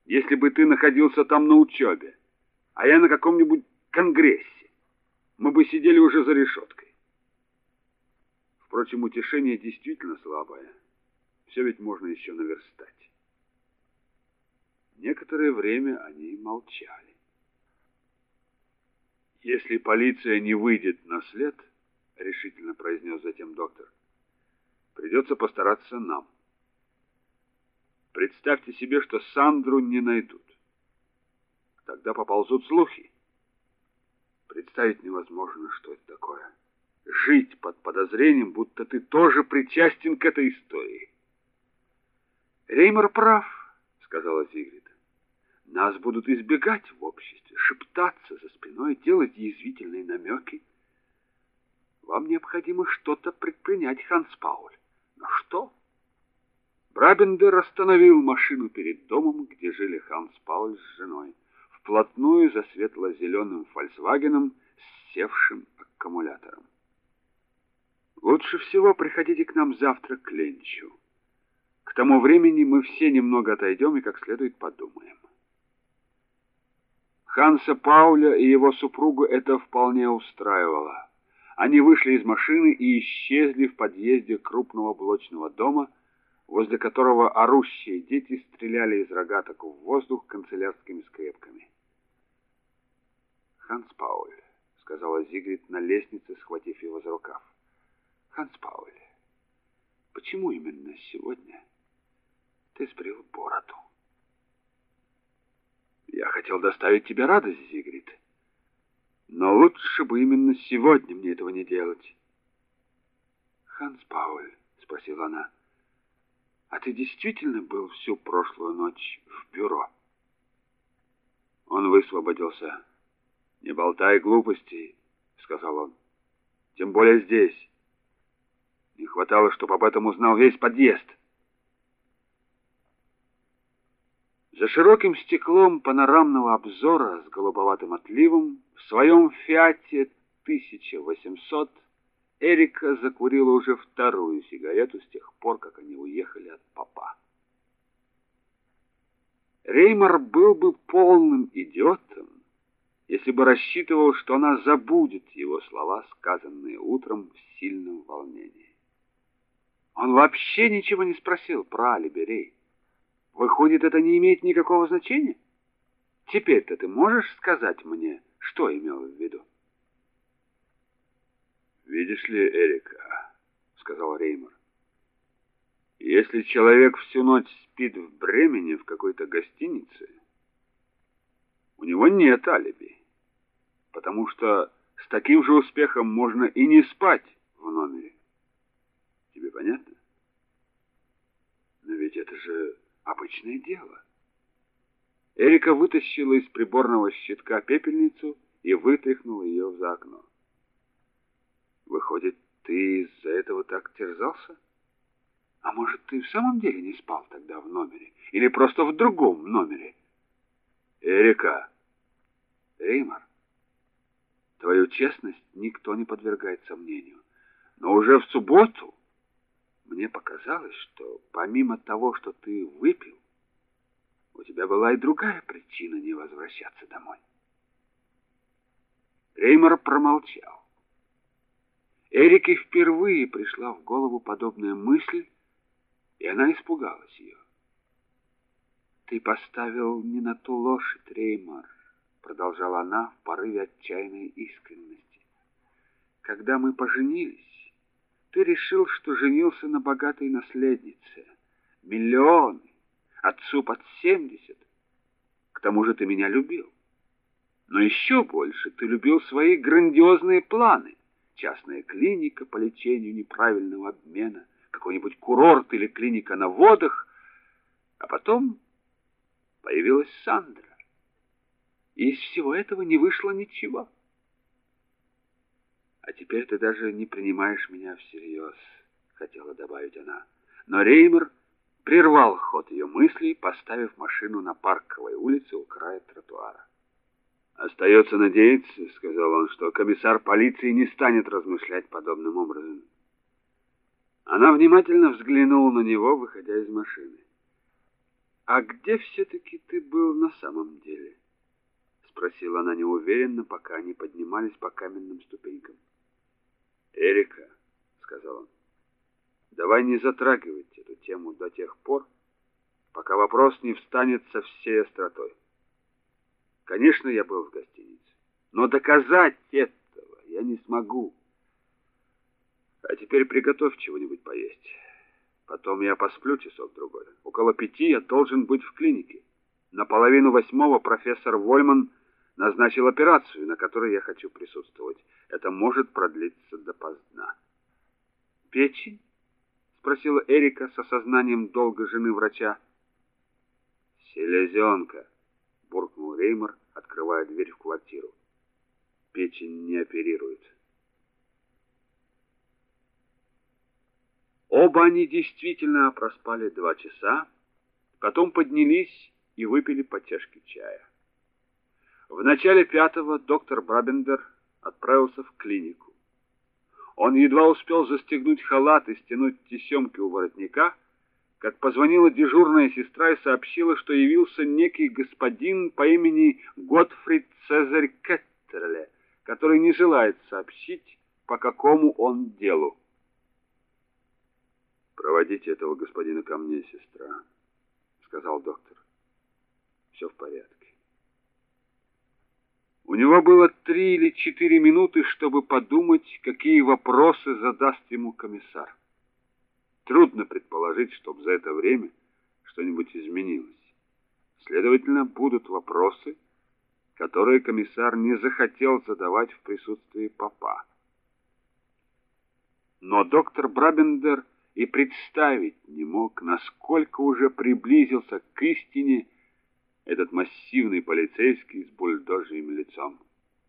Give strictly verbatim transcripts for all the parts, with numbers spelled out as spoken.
если бы ты находился там на учебе, а я на каком-нибудь конгрессе. Мы бы сидели уже за решеткой. Впрочем, утешение действительно слабое. Все ведь можно еще наверстать. Некоторое время они молчали. «Если полиция не выйдет на след, — решительно произнес затем доктор, — придется постараться нам. Представьте себе, что Сандру не найдут. Тогда поползут слухи. Представить невозможно, что это такое. Жить под подозрением, будто ты тоже причастен к этой истории». «Реймер прав, — сказала Зигрид. Нас будут избегать в обществе, шептаться за спиной, делать язвительные намеки. Вам необходимо что-то предпринять, Ханс Пауль. Но что?» Брабендер остановил машину перед домом, где жили Ханс Пауль с женой, вплотную за светло-зеленым «Фольксвагеном» с севшим аккумулятором. «Лучше всего приходите к нам завтра к ленчу. К тому времени мы все немного отойдем и как следует подумаем». Ханса Пауля и его супругу это вполне устраивало. Они вышли из машины и исчезли в подъезде крупного блочного дома, возле которого орущие дети стреляли из рогаток в воздух канцелярскими скрепками. «Ханс Пауль», — сказала Зигрид на лестнице, схватив его за рукав. «Ханс Пауль, почему именно сегодня ты сбрил бороду?» «Я хотел доставить тебе радость, Зигрид, но лучше бы именно сегодня мне этого не делать». «Ханс Пауль», — спросила она, — «а ты действительно был всю прошлую ночь в бюро?» Он высвободился. «Не болтай глупостей», — сказал он, — «тем более здесь. Не хватало, чтобы об этом узнал весь подъезд». За широким стеклом панорамного обзора с голубоватым отливом в своем «Фиате тысяча восемьсот» Эрика закурила уже вторую сигарету с тех пор, как они уехали от папа. Реймер был бы полным идиотом, если бы рассчитывал, что она забудет его слова, сказанные утром в сильном волнении. Он вообще ничего не спросил про алиби Рей. Выходит, это не имеет никакого значения? Теперь-то ты можешь сказать мне, что имел в виду? «Видишь ли, Эрика, — сказал Реймер, — если человек всю ночь спит в Бремене в какой-то гостинице, у него нет алиби, потому что с таким же успехом можно и не спать в номере. Тебе понятно? Но ведь это же обычное дело». Эрика вытащила из приборного щитка пепельницу и вытряхнула ее за окно. «Выходит, ты из-за этого так терзался? А может, ты в самом деле не спал тогда в номере? Или просто в другом номере?» «Эрика!» «Реймер, твою честность никто не подвергает сомнению. Но уже в субботу мне показалось, что помимо того, что ты выпил, у тебя была и другая причина не возвращаться домой». Реймер промолчал. Эрике впервые пришла в голову подобная мысль, и она испугалась ее. «Ты поставил не на ту лошадь, Реймер», — продолжала она в порыве отчаянной искренности. «Когда мы поженились, ты решил, что женился на богатой наследнице. Миллионы, отцу под семьдесят. К тому же ты меня любил. Но еще больше ты любил свои грандиозные планы. Частная клиника по лечению неправильного обмена, какой-нибудь курорт или клиника на водах. А потом появилась Сандра. И из всего этого не вышло ничего. А теперь ты даже не принимаешь меня всерьез», — хотела добавить она. Но Реймер прервал ход ее мыслей, поставив машину на Парковой улице у края тротуара. «Остается надеяться, — сказал он, — что комиссар полиции не станет размышлять подобным образом». Она внимательно взглянула на него, выходя из машины. А где все-таки ты был на самом деле? Спросила она неуверенно, пока они поднимались по каменным ступенькам. Эрика, сказал он, давай не затрагивать эту тему до тех пор, пока вопрос не встанет со всей остротой. Конечно, я был в гостинице, но доказать этого я не смогу. А теперь приготовь чего-нибудь поесть. Потом я посплю часок-другой. Около пяти я должен быть в клинике. На половину восьмого профессор Вольман назначил операцию, на которой я хочу присутствовать. Это может продлиться допоздна. Печень? Спросила Эрика с осознанием долга жены врача. Селезенка, буркнул Реймер, открывая дверь в квартиру. Печень не оперируют. Оба они действительно проспали два часа, потом поднялись и выпили по чашке чая. В начале пятого доктор Брабендер отправился в клинику. Он едва успел застегнуть халат и стянуть тесемки у воротника, как позвонила дежурная сестра и сообщила, что явился некий господин по имени Готфрид Цезарь Кеттерле, который не желает сообщить, по какому он делу. «Проводите этого господина ко мне, сестра», — сказал доктор. «Все в порядке». У него было три или четыре минуты, чтобы подумать, какие вопросы задаст ему комиссар. Трудно предположить, чтобы за это время что-нибудь изменилось. Следовательно, будут вопросы, которые комиссар не захотел задавать в присутствии попа. Но доктор Брабендер и представить не мог, насколько уже приблизился к истине этот массивный полицейский с бульдожьим лицом.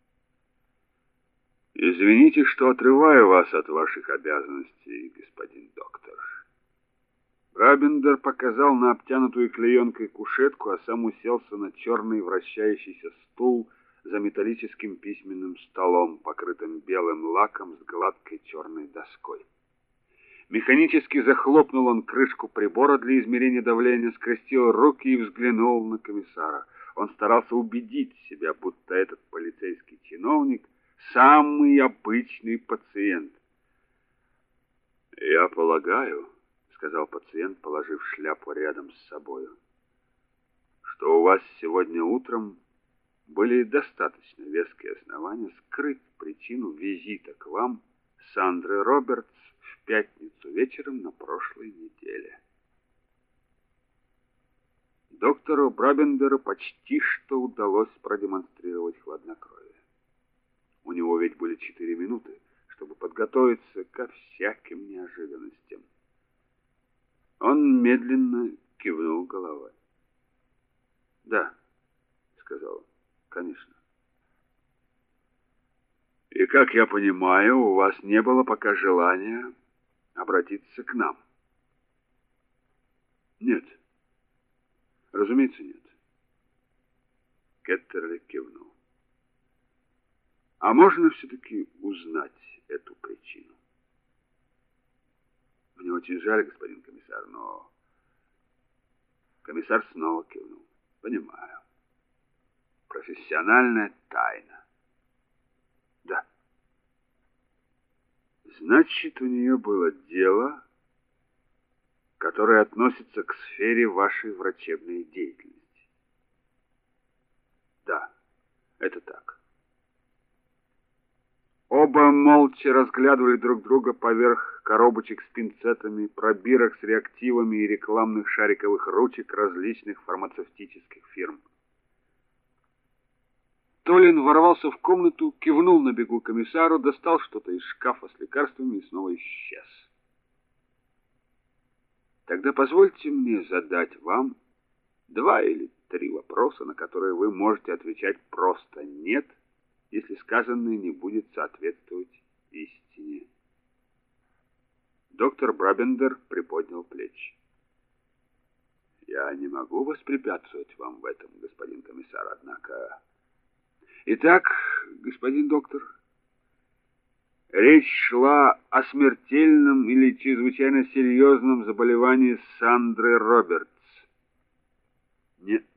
«Извините, что отрываю вас от ваших обязанностей, господин доктор». Брабендер показал на обтянутую клеенкой кушетку, а сам уселся на черный вращающийся стул за металлическим письменным столом, покрытым белым лаком с гладкой черной доской. Механически захлопнул он крышку прибора для измерения давления, скрестил руки и взглянул на комиссара. Он старался убедить себя, будто этот полицейский чиновник — самый обычный пациент. «Я полагаю, — сказал пациент, положив шляпу рядом с собою, — что у вас сегодня утром были достаточно веские основания скрыть причину визита к вам Сандры Робертс в пятницу вечером на прошлой неделе». Доктору Брабендеру почти что удалось продемонстрировать хладнокровие. У него ведь были четыре минуты, чтобы подготовиться ко всяким неожиданностям. Он медленно кивнул головой. «Да», — сказал он, — «конечно». «И, как я понимаю, у вас не было пока желания обратиться к нам?» «Нет. Разумеется, нет». Кеттерли кивнул. «А можно все-таки узнать эту причину?» «Мне очень жаль, господин комиссар, но...» Комиссар снова кивнул. «Понимаю. Профессиональная тайна». «Да». «Значит, у нее было дело, которое относится к сфере вашей врачебной деятельности?» «Да, это так». Оба молча разглядывали друг друга поверх коробочек с пинцетами, пробирок с реактивами и рекламных шариковых ручек различных фармацевтических фирм. Толин ворвался в комнату, кивнул на бегу комиссару, достал что-то из шкафа с лекарствами и снова исчез. «Тогда позвольте мне задать вам два или три вопроса, на которые вы можете отвечать просто «нет», если сказанное не будет соответствовать истине». Доктор Брабендер приподнял плечи. «Я не могу воспрепятствовать вам в этом, господин комиссар, однако...» «Итак, господин доктор, речь шла о смертельном или чрезвычайно серьезном заболевании Сандры Робертс». Нет.